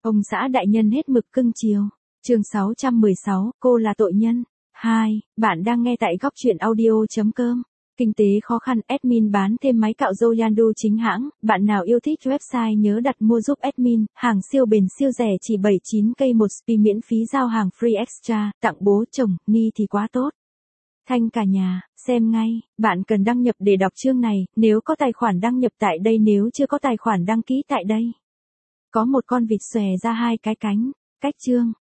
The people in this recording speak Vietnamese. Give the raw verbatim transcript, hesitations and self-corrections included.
Ông xã đại nhân hết mực cưng chiều. Chương sáu trăm mười sáu, cô là tội nhân. hai. Bạn đang nghe tại góc truyện audio chấm com. Kinh tế khó khăn, admin bán thêm máy cạo râu Yandu chính hãng. Bạn nào yêu thích website nhớ đặt mua giúp admin. Hàng siêu bền siêu rẻ chỉ bảy mươi chín k một spi miễn phí giao hàng free extra. Tặng bố chồng, ni thì quá tốt. Thanh cả nhà, xem ngay. Bạn cần đăng nhập để đọc chương này. Nếu có tài khoản đăng nhập tại đây, nếu chưa có tài khoản đăng ký tại đây. Có một con vịt xòe ra hai cái cánh. Cách chương.